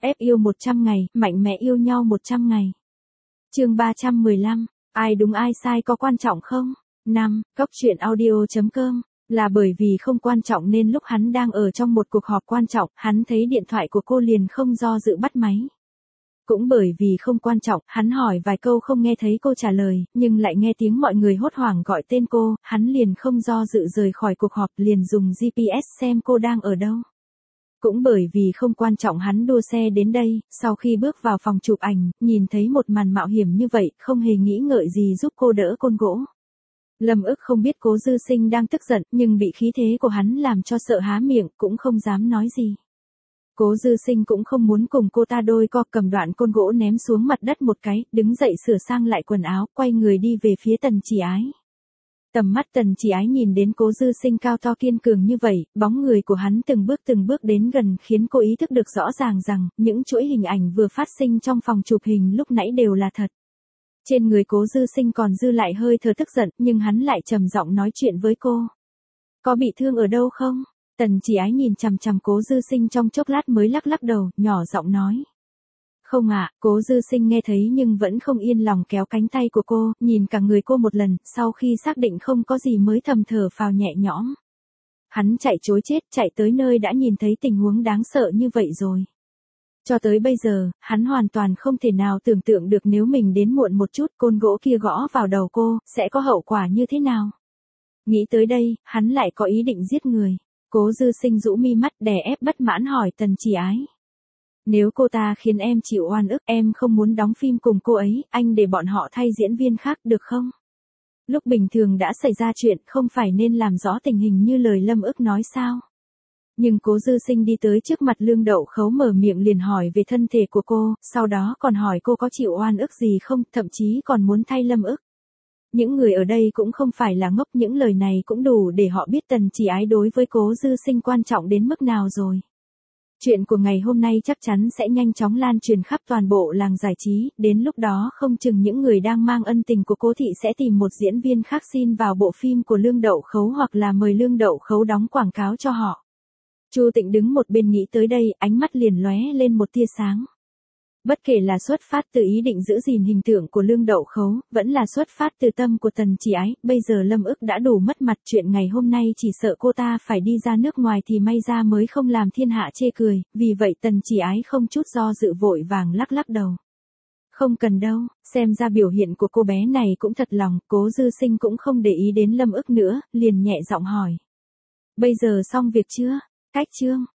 Ép yêu 100 ngày, mạnh mẽ yêu nhau 100 ngày. Chương 315, ai đúng ai sai có quan trọng không? 5. Cốc truyện audio.com. Là bởi vì không quan trọng nên lúc hắn đang ở trong một cuộc họp quan trọng, hắn thấy điện thoại của cô liền không do dự bắt máy. Cũng bởi vì không quan trọng, hắn hỏi vài câu không nghe thấy cô trả lời, nhưng lại nghe tiếng mọi người hốt hoảng gọi tên cô, hắn liền không do dự rời khỏi cuộc họp, liền dùng GPS xem cô đang ở đâu. Cũng bởi vì không quan trọng hắn đua xe đến đây, sau khi bước vào phòng chụp ảnh, nhìn thấy một màn mạo hiểm như vậy, không hề nghĩ ngợi gì giúp cô đỡ côn gỗ. Lâm Ức không biết Cố Dư Sinh đang tức giận, nhưng bị khí thế của hắn làm cho sợ há miệng, cũng không dám nói gì. Cố Dư Sinh cũng không muốn cùng cô ta đôi co, cầm đoạn côn gỗ ném xuống mặt đất một cái, đứng dậy sửa sang lại quần áo, quay người đi về phía Tần Chỉ Ái. Tầm mắt Tần Chỉ Ái nhìn đến Cố Dư Sinh cao to kiên cường như vậy, bóng người của hắn từng bước đến gần khiến cô ý thức được rõ ràng rằng, những chuỗi hình ảnh vừa phát sinh trong phòng chụp hình lúc nãy đều là thật. Trên người Cố Dư Sinh còn dư lại hơi thở tức giận, nhưng hắn lại trầm giọng nói chuyện với cô. Có bị thương ở đâu không? Tần Chỉ Ái nhìn chằm chằm Cố Dư Sinh trong chốc lát mới lắc lắc đầu, nhỏ giọng nói. Không ạ, Cố Dư Sinh nghe thấy nhưng vẫn không yên lòng kéo cánh tay của cô, nhìn cả người cô một lần, sau khi xác định không có gì mới thầm thở phào nhẹ nhõm. Hắn chạy trối chết, chạy tới nơi đã nhìn thấy tình huống đáng sợ như vậy rồi. Cho tới bây giờ, hắn hoàn toàn không thể nào tưởng tượng được nếu mình đến muộn một chút, côn gỗ kia gõ vào đầu cô, sẽ có hậu quả như thế nào. Nghĩ tới đây, hắn lại có ý định giết người. Cố Dư Sinh rũ mi mắt đè ép bất mãn hỏi Tần Chỉ Ái. Nếu cô ta khiến em chịu oan ức, em không muốn đóng phim cùng cô ấy, anh để bọn họ thay diễn viên khác được không? Lúc bình thường đã xảy ra chuyện, không phải nên làm rõ tình hình như lời Lâm Ức nói sao? Nhưng Cố Dư Sinh đi tới trước mặt Lương Đậu Khấu mở miệng liền hỏi về thân thể của cô, sau đó còn hỏi cô có chịu oan ức gì không, thậm chí còn muốn thay Lâm Ức. Những người ở đây cũng không phải là ngốc, những lời này cũng đủ để họ biết Tần Chỉ Ái đối với Cố Dư Sinh quan trọng đến mức nào rồi. Chuyện của ngày hôm nay chắc chắn sẽ nhanh chóng lan truyền khắp toàn bộ làng giải trí, đến lúc đó không chừng những người đang mang ân tình của Cố thị sẽ tìm một diễn viên khác xin vào bộ phim của Lương Đậu Khấu hoặc là mời Lương Đậu Khấu đóng quảng cáo cho họ. Chu Tịnh đứng một bên nghĩ tới đây, ánh mắt liền lóe lên một tia sáng. Bất kể là xuất phát từ ý định giữ gìn hình tượng của Lương Đậu Khấu, vẫn là xuất phát từ tâm của Tần Chỉ Ái, bây giờ Lâm Ức đã đủ mất mặt, chuyện ngày hôm nay chỉ sợ cô ta phải đi ra nước ngoài thì may ra mới không làm thiên hạ chê cười, vì vậy Tần Chỉ Ái không chút do dự vội vàng lắc lắc đầu. Không cần đâu, xem ra biểu hiện của cô bé này cũng thật lòng, Cố Dư Sinh cũng không để ý đến Lâm Ức nữa, liền nhẹ giọng hỏi. Bây giờ xong việc chưa? Cách chương.